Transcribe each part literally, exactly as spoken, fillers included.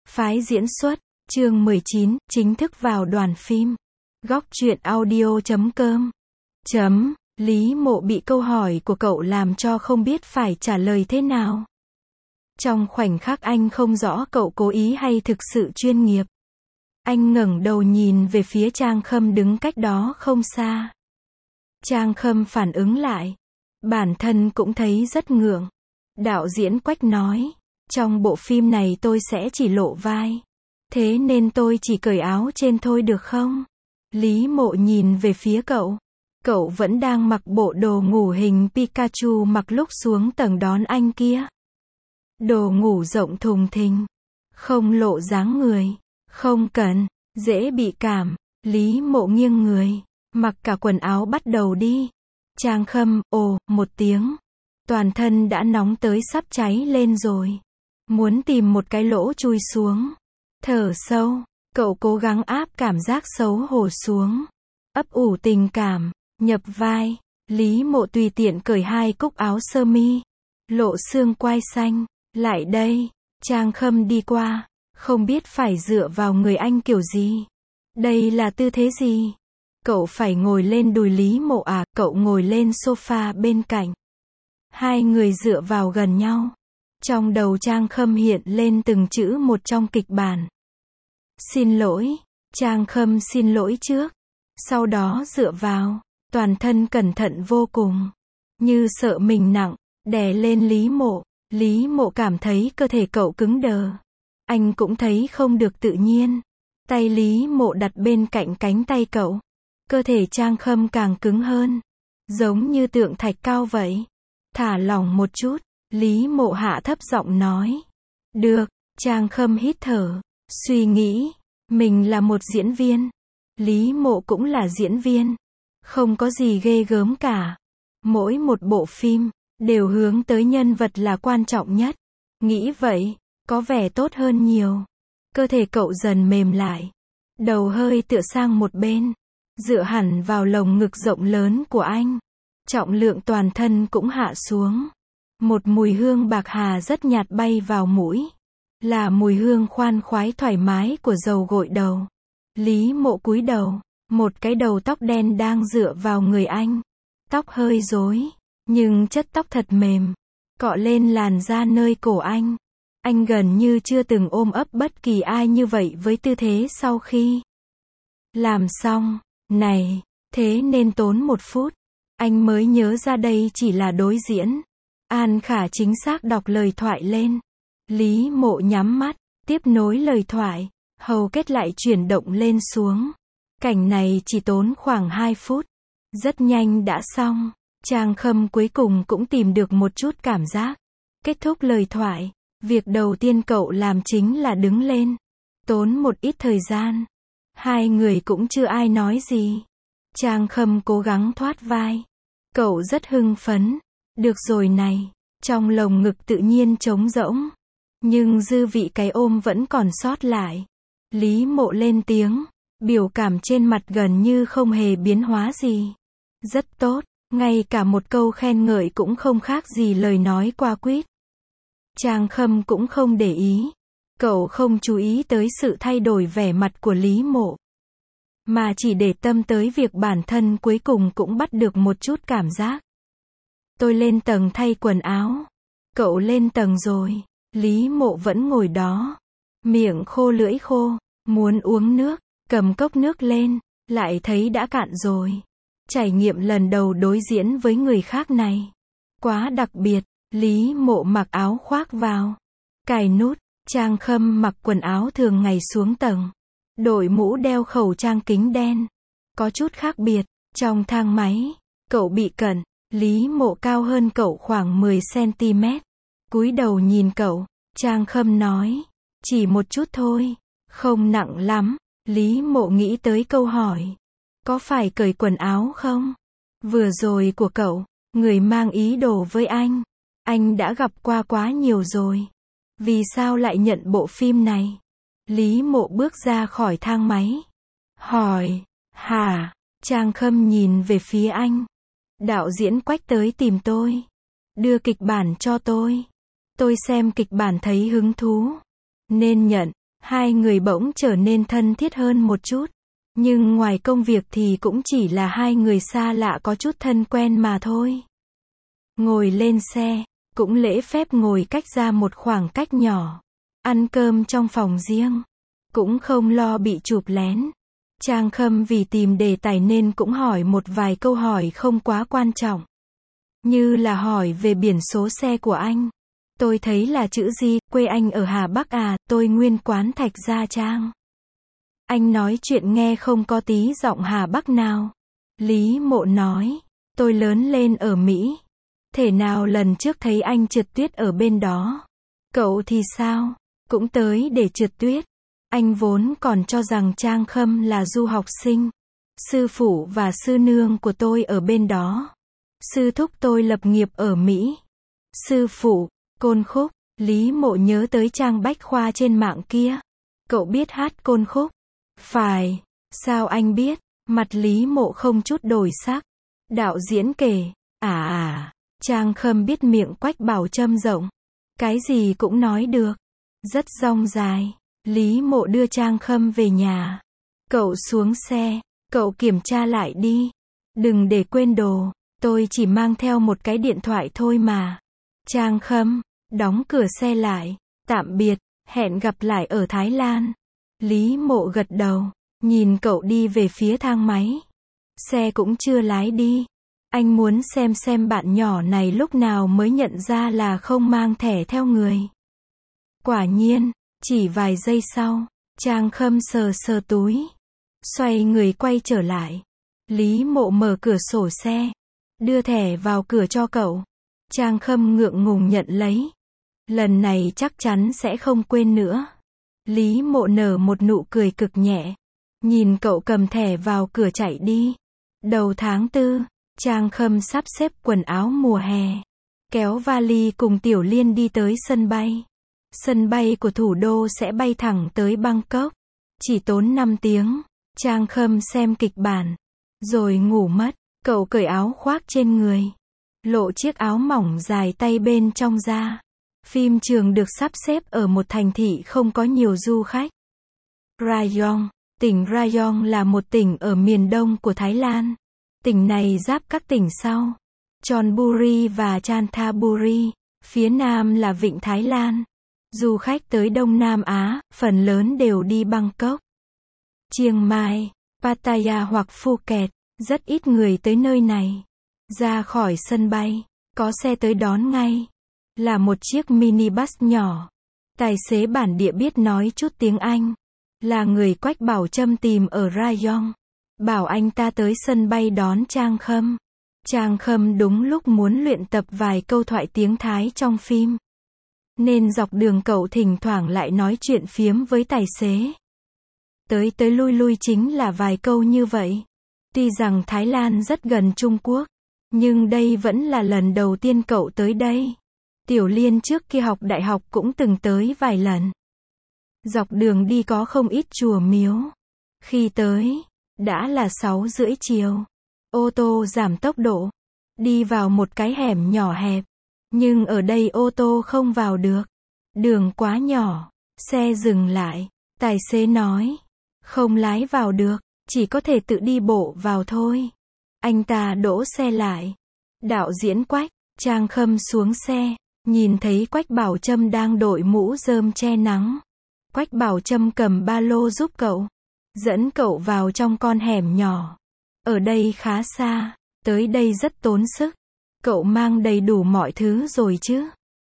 Phái diễn xuất, chương mười chín, chính thức vào đoàn phim. Góc truyện audio chấm com. Chấm, Lý Mộ bị câu hỏi của cậu làm cho không biết phải trả lời thế nào. Trong khoảnh khắc anh không rõ cậu cố ý hay thực sự chuyên nghiệp. Anh ngẩng đầu nhìn về phía Trang Khâm đứng cách đó không xa. Trang Khâm phản ứng lại. Bản thân cũng thấy rất ngượng. Đạo diễn Quách nói, trong bộ phim này tôi sẽ chỉ lộ vai. Thế nên tôi chỉ cởi áo trên thôi được không? Lý Mộ nhìn về phía cậu. Cậu vẫn đang mặc bộ đồ ngủ hình Pikachu mặc lúc xuống tầng đón anh kia. Đồ ngủ rộng thùng thình. Không lộ dáng người. Không cần. Dễ bị cảm. Lý Mộ nghiêng người. Mặc cả quần áo bắt đầu đi. Trang Khâm, ồ, một tiếng. Toàn thân đã nóng tới sắp cháy lên rồi. Muốn tìm một cái lỗ chui xuống. Thở sâu. Cậu cố gắng áp cảm giác xấu hổ xuống. Ấp ủ tình cảm. Nhập vai. Lý Mộ tùy tiện cởi hai cúc áo sơ mi. Lộ xương quai xanh. Lại đây. Trang Khâm đi qua. Không biết phải dựa vào người anh kiểu gì. Đây là tư thế gì? Cậu phải ngồi lên đùi Lý Mộ à? Cậu ngồi lên sofa bên cạnh. Hai người dựa vào gần nhau. Trong đầu Trang Khâm hiện lên từng chữ một trong kịch bản. Xin lỗi. Trang Khâm xin lỗi trước. Sau đó dựa vào. Toàn thân cẩn thận vô cùng. Như sợ mình nặng. Đè lên Lý Mộ. Lý Mộ cảm thấy cơ thể cậu cứng đờ. Anh cũng thấy không được tự nhiên. Tay Lý Mộ đặt bên cạnh cánh tay cậu. Cơ thể Trang Khâm càng cứng hơn. Giống như tượng thạch cao vậy. Thả lỏng một chút. Lý Mộ hạ thấp giọng nói. Được. Trang Khâm hít thở. Suy nghĩ. Mình là một diễn viên. Lý Mộ cũng là diễn viên. Không có gì ghê gớm cả. Mỗi một bộ phim đều hướng tới nhân vật là quan trọng nhất. Nghĩ vậy, có vẻ tốt hơn nhiều. Cơ thể cậu dần mềm lại. Đầu hơi tựa sang một bên. Dựa hẳn vào lồng ngực rộng lớn của anh. Trọng lượng toàn thân cũng hạ xuống. Một mùi hương bạc hà rất nhạt bay vào mũi. Là mùi hương khoan khoái thoải mái của dầu gội đầu. Lý Mộ cúi đầu. Một cái đầu tóc đen đang dựa vào người anh. Tóc hơi rối. Nhưng chất tóc thật mềm. Cọ lên làn da nơi cổ anh. Anh gần như chưa từng ôm ấp bất kỳ ai như vậy với tư thế sau khi làm xong. Này, thế nên tốn một phút. Anh mới nhớ ra đây chỉ là đối diễn. An Khả chính xác đọc lời thoại lên. Lý Mộ nhắm mắt, tiếp nối lời thoại. Hầu kết lại chuyển động lên xuống. Cảnh này chỉ tốn khoảng hai phút. Rất nhanh đã xong. Trang Khâm cuối cùng cũng tìm được một chút cảm giác. Kết thúc lời thoại. Việc đầu tiên cậu làm chính là đứng lên. Tốn một ít thời gian. Hai người cũng chưa ai nói gì. Trang Khâm cố gắng thoát vai. Cậu rất hưng phấn. Được rồi này. Trong lồng ngực tự nhiên trống rỗng. Nhưng dư vị cái ôm vẫn còn sót lại. Lý Mộ lên tiếng. Biểu cảm trên mặt gần như không hề biến hóa gì. Rất tốt. Ngay cả một câu khen ngợi cũng không khác gì lời nói qua quýt. Trang Khâm cũng không để ý. Cậu không chú ý tới sự thay đổi vẻ mặt của Lý Mộ. Mà chỉ để tâm tới việc bản thân cuối cùng cũng bắt được một chút cảm giác. Tôi lên tầng thay quần áo. Cậu lên tầng rồi. Lý Mộ vẫn ngồi đó. Miệng khô lưỡi khô. Muốn uống nước. Cầm cốc nước lên. Lại thấy đã cạn rồi. Trải nghiệm lần đầu đối diễn với người khác này. Quá đặc biệt. Lý Mộ mặc áo khoác vào. Cài nút. Trang Khâm mặc quần áo thường ngày xuống tầng. Đội mũ đeo khẩu trang kính đen. Có chút khác biệt. Trong thang máy. Cậu bị cận. Lý Mộ cao hơn cậu khoảng mười xăng-ti-mét. Cúi đầu nhìn cậu. Trang Khâm nói. Chỉ một chút thôi. Không nặng lắm. Lý Mộ nghĩ tới câu hỏi. Có phải cởi quần áo không? Vừa rồi của cậu. Người mang ý đồ với anh. Anh đã gặp qua quá nhiều rồi. Vì sao lại nhận bộ phim này? Lý Mộ bước ra khỏi thang máy. Hỏi. Hả? Trang Khâm nhìn về phía anh. Đạo diễn Quách tới tìm tôi. Đưa kịch bản cho tôi. Tôi xem kịch bản thấy hứng thú. Nên nhận. Hai người bỗng trở nên thân thiết hơn một chút. Nhưng ngoài công việc thì cũng chỉ là hai người xa lạ có chút thân quen mà thôi. Ngồi lên xe, cũng lễ phép ngồi cách ra một khoảng cách nhỏ. Ăn cơm trong phòng riêng. Cũng không lo bị chụp lén. Trang Khâm vì tìm đề tài nên cũng hỏi một vài câu hỏi không quá quan trọng. Như là hỏi về biển số xe của anh. Tôi thấy là chữ gì, quê anh ở Hà Bắc à, tôi nguyên quán Thạch Gia Trang. Anh nói chuyện nghe không có tí giọng Hà Bắc nào. Lý Mộ nói, tôi lớn lên ở Mỹ. Thể nào lần trước thấy anh trượt tuyết ở bên đó. Cậu thì sao? Cũng tới để trượt tuyết. Anh vốn còn cho rằng Trang Khâm là du học sinh. Sư phụ và sư nương của tôi ở bên đó. Sư thúc tôi lập nghiệp ở Mỹ. Sư phụ, Côn Khúc, Lý Mộ nhớ tới trang bách khoa trên mạng kia. Cậu biết hát Côn Khúc? Phải, sao anh biết? Mặt Lý Mộ không chút đổi sắc. Đạo diễn kể, à à, Trang Khâm biết miệng Quách Bảo Trâm rộng. Cái gì cũng nói được. Rất dong dài. Lý Mộ đưa Trang Khâm về nhà. Cậu xuống xe, cậu kiểm tra lại đi. Đừng để quên đồ, tôi chỉ mang theo một cái điện thoại thôi mà. Trang Khâm, đóng cửa xe lại. Tạm biệt, hẹn gặp lại ở Thái Lan. Lý Mộ gật đầu, nhìn cậu đi về phía thang máy. Xe cũng chưa lái đi. Anh muốn xem xem bạn nhỏ này lúc nào mới nhận ra là không mang thẻ theo người. Quả nhiên, chỉ vài giây sau, Trang Khâm sờ sờ túi. Xoay người quay trở lại. Lý Mộ mở cửa sổ xe. Đưa thẻ vào cửa cho cậu. Trang Khâm ngượng ngùng nhận lấy. Lần này chắc chắn sẽ không quên nữa. Lý Mộ nở một nụ cười cực nhẹ. Nhìn cậu cầm thẻ vào cửa chạy đi. Đầu tháng tư, Trang Khâm sắp xếp quần áo mùa hè. Kéo vali cùng Tiểu Liên đi tới sân bay. Sân bay của thủ đô sẽ bay thẳng tới Bangkok. Chỉ tốn năm tiếng. Trang Khâm xem kịch bản. Rồi ngủ mất. Cậu cởi áo khoác trên người. Lộ chiếc áo mỏng dài tay bên trong ra. Phim trường được sắp xếp ở một thành thị không có nhiều du khách. Rayong. Tỉnh Rayong là một tỉnh ở miền đông của Thái Lan. Tỉnh này giáp các tỉnh sau. Chonburi và Chanthaburi. Phía nam là Vịnh Thái Lan. Du khách tới Đông Nam Á, phần lớn đều đi Bangkok, Chiang Mai, Pattaya hoặc Phuket. Rất ít người tới nơi này. Ra khỏi sân bay, có xe tới đón ngay. Là một chiếc minibus nhỏ. Tài xế bản địa biết nói chút tiếng Anh. Là người Quách Bảo Trâm tìm ở Rayong. Bảo anh ta tới sân bay đón Trang Khâm. Trang Khâm đúng lúc muốn luyện tập vài câu thoại tiếng Thái trong phim. Nên dọc đường cậu thỉnh thoảng lại nói chuyện phiếm với tài xế. Tới tới lui lui chính là vài câu như vậy. Tuy rằng Thái Lan rất gần Trung Quốc, nhưng đây vẫn là lần đầu tiên cậu tới đây. Tiểu Liên trước kia học đại học cũng từng tới vài lần. Dọc đường đi có không ít chùa miếu. Khi tới, đã là sáu rưỡi chiều. Ô tô giảm tốc độ. Đi vào một cái hẻm nhỏ hẹp. Nhưng ở đây ô tô không vào được. Đường quá nhỏ. Xe dừng lại. Tài xế nói. Không lái vào được. Chỉ có thể tự đi bộ vào thôi. Anh ta đỗ xe lại. Đạo diễn Quách, Trang Khâm xuống xe. Nhìn thấy Quách Bảo Trâm đang đội mũ rơm che nắng. Quách Bảo Trâm cầm ba lô giúp cậu. Dẫn cậu vào trong con hẻm nhỏ. Ở đây khá xa. Tới đây rất tốn sức. Cậu mang đầy đủ mọi thứ rồi chứ?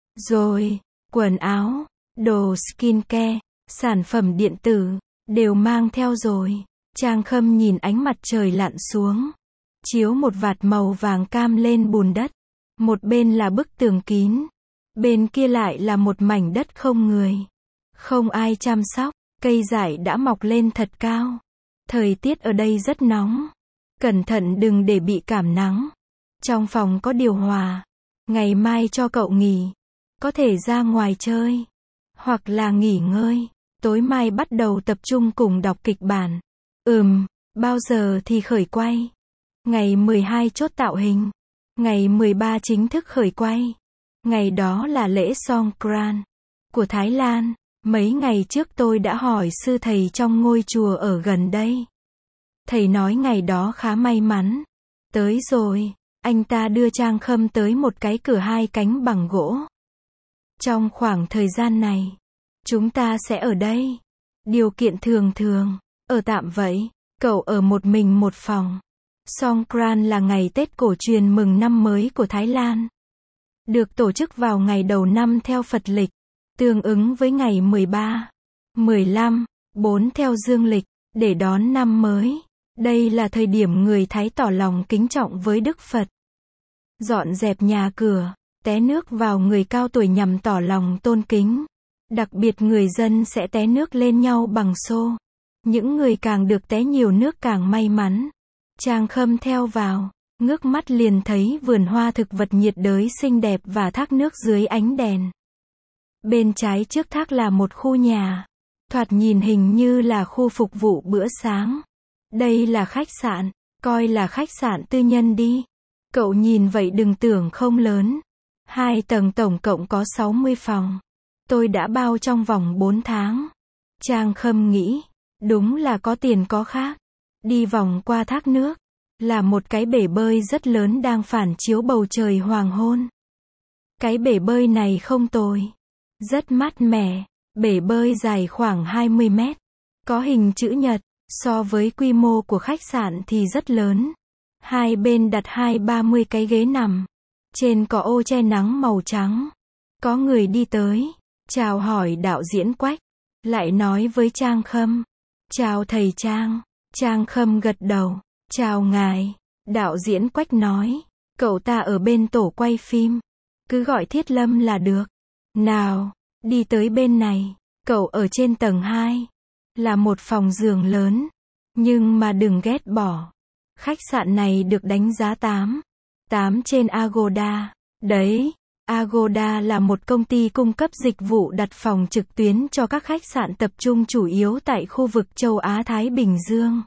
Rồi, quần áo, đồ skincare, sản phẩm điện tử, đều mang theo rồi. Trang Khâm nhìn ánh mặt trời lặn xuống. Chiếu một vạt màu vàng cam lên bùn đất. Một bên là bức tường kín. Bên kia lại là một mảnh đất không người. Không ai chăm sóc. Cây dại đã mọc lên thật cao. Thời tiết ở đây rất nóng. Cẩn thận đừng để bị cảm nắng. Trong phòng có điều hòa. Ngày mai cho cậu nghỉ. Có thể ra ngoài chơi. Hoặc là nghỉ ngơi. Tối mai bắt đầu tập trung cùng đọc kịch bản. Ừm, bao giờ thì khởi quay? Ngày mười hai chốt tạo hình. Ngày mười ba chính thức khởi quay. Ngày đó là lễ Songkran của Thái Lan. Mấy ngày trước tôi đã hỏi sư thầy trong ngôi chùa ở gần đây. Thầy nói ngày đó khá may mắn. Tới rồi, anh ta đưa Trang Khâm tới một cái cửa hai cánh bằng gỗ. Trong khoảng thời gian này, chúng ta sẽ ở đây. Điều kiện thường thường, ở tạm vậy. Cậu ở một mình một phòng. Songkran là ngày Tết cổ truyền mừng năm mới của Thái Lan. Được tổ chức vào ngày đầu năm theo Phật lịch, tương ứng với ngày mười ba, mười lăm, bốn theo dương lịch, để đón năm mới. Đây là thời điểm người Thái tỏ lòng kính trọng với Đức Phật. Dọn dẹp nhà cửa, té nước vào người cao tuổi nhằm tỏ lòng tôn kính. Đặc biệt người dân sẽ té nước lên nhau bằng xô. Những người càng được té nhiều nước càng may mắn. Trang Khâm theo vào, ngước mắt liền thấy vườn hoa thực vật nhiệt đới xinh đẹp và thác nước dưới ánh đèn. Bên trái trước thác là một khu nhà. Thoạt nhìn hình như là khu phục vụ bữa sáng. Đây là khách sạn, coi là khách sạn tư nhân đi. Cậu nhìn vậy đừng tưởng không lớn. Hai tầng tổng cộng có sáu mươi phòng. Tôi đã bao trong vòng bốn tháng. Trang Khâm nghĩ, đúng là có tiền có khác. Đi vòng qua thác nước, là một cái bể bơi rất lớn đang phản chiếu bầu trời hoàng hôn. Cái bể bơi này không tồi. Rất mát mẻ, bể bơi dài khoảng hai mươi mét. Có hình chữ nhật, so với quy mô của khách sạn thì rất lớn. Hai bên đặt hai ba mươi cái ghế nằm. Trên có ô che nắng màu trắng. Có người đi tới, chào hỏi đạo diễn Quách. Lại nói với Trang Khâm, chào thầy Trang. Trang Khâm gật đầu, chào ngài. Đạo diễn Quách nói, cậu ta ở bên tổ quay phim. Cứ gọi Thiết Lâm là được. Nào, đi tới bên này. Cậu ở trên tầng hai. Là một phòng giường lớn. Nhưng mà đừng ghét bỏ. Khách sạn này được đánh giá tám. tám trên Agoda. Đấy, Agoda là một công ty cung cấp dịch vụ đặt phòng trực tuyến cho các khách sạn tập trung chủ yếu tại khu vực châu Á-Thái Bình Dương.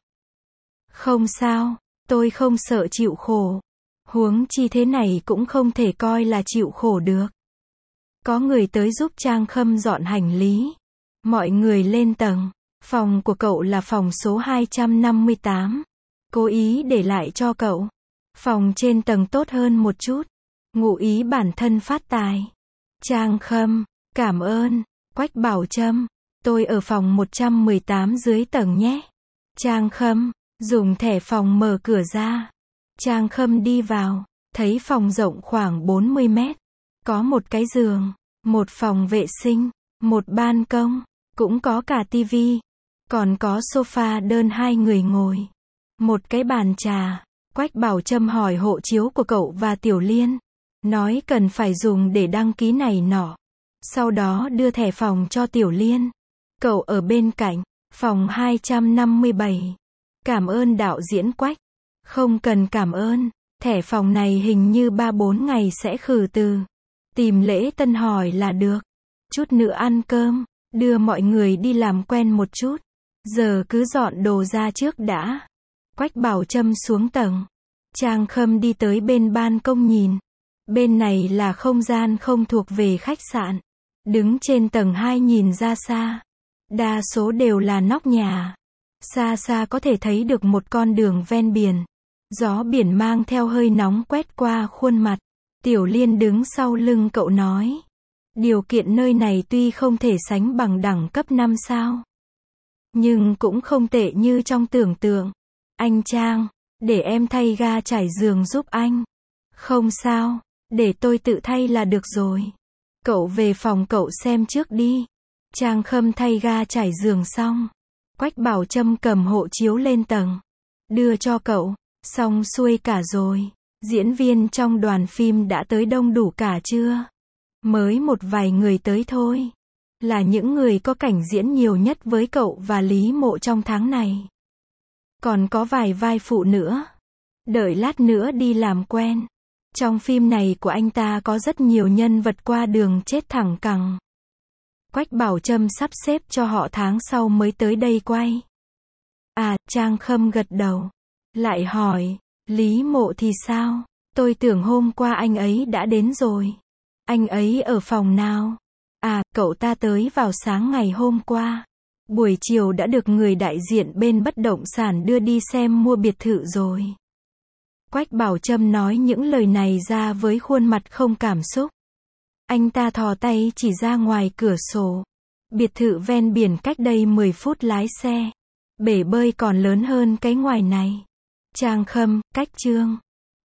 Không sao, tôi không sợ chịu khổ. Huống chi thế này cũng không thể coi là chịu khổ được. Có người tới giúp Trang Khâm dọn hành lý. Mọi người lên tầng. Phòng của cậu là phòng số hai trăm năm mươi tám. Cố ý để lại cho cậu. Phòng trên tầng tốt hơn một chút. Ngụ ý bản thân phát tài. Trang Khâm, cảm ơn. Quách Bảo Trâm, tôi ở phòng một trăm mười tám dưới tầng nhé. Trang Khâm, dùng thẻ phòng mở cửa ra. Trang Khâm đi vào, thấy phòng rộng khoảng bốn mươi mét. Có một cái giường, một phòng vệ sinh, một ban công, cũng có cả tivi. Còn có sofa đơn hai người ngồi. Một cái bàn trà. Quách Bảo Trâm hỏi hộ chiếu của cậu và Tiểu Liên. Nói cần phải dùng để đăng ký này nọ. Sau đó đưa thẻ phòng cho Tiểu Liên. Cậu ở bên cạnh, phòng hai trăm năm mươi bảy. Cảm ơn đạo diễn Quách. Không cần cảm ơn. Thẻ phòng này hình như ba bốn ngày sẽ khử từ. Tìm lễ tân hỏi là được. Chút nữa ăn cơm. Đưa mọi người đi làm quen một chút. Giờ cứ dọn đồ ra trước đã. Quách Bảo Trâm xuống tầng. Trang Khâm đi tới bên ban công nhìn. Bên này là không gian không thuộc về khách sạn. Đứng trên tầng hai nhìn ra xa. Đa số đều là nóc nhà. Xa xa có thể thấy được một con đường ven biển. Gió biển mang theo hơi nóng quét qua khuôn mặt. Tiểu Liên đứng sau lưng cậu nói. Điều kiện nơi này tuy không thể sánh bằng đẳng cấp năm sao. Nhưng cũng không tệ như trong tưởng tượng. Anh Trang, để em thay ga trải giường giúp anh. Không sao, để tôi tự thay là được rồi. Cậu về phòng cậu xem trước đi. Trang Khâm thay ga trải giường xong. Quách Bảo Trâm cầm hộ chiếu lên tầng. Đưa cho cậu. Xong xuôi cả rồi. Diễn viên trong đoàn phim đã tới đông đủ cả chưa? Mới một vài người tới thôi. Là những người có cảnh diễn nhiều nhất với cậu và Lý Mộ trong tháng này. Còn có vài vai phụ nữa. Đợi lát nữa đi làm quen. Trong phim này của anh ta có rất nhiều nhân vật qua đường chết thẳng cẳng. Quách Bảo Trâm sắp xếp cho họ tháng sau mới tới đây quay. À, Trang Khâm gật đầu. Lại hỏi, Lý Mộ thì sao? Tôi tưởng hôm qua anh ấy đã đến rồi. Anh ấy ở phòng nào? À, cậu ta tới vào sáng ngày hôm qua. Buổi chiều đã được người đại diện bên bất động sản đưa đi xem mua biệt thự rồi. Quách Bảo Trâm nói những lời này ra với khuôn mặt không cảm xúc. Anh ta thò tay chỉ ra ngoài cửa sổ. Biệt thự ven biển cách đây mười phút lái xe. Bể bơi còn lớn hơn cái ngoài này. Trang Khâm, Cách Chương.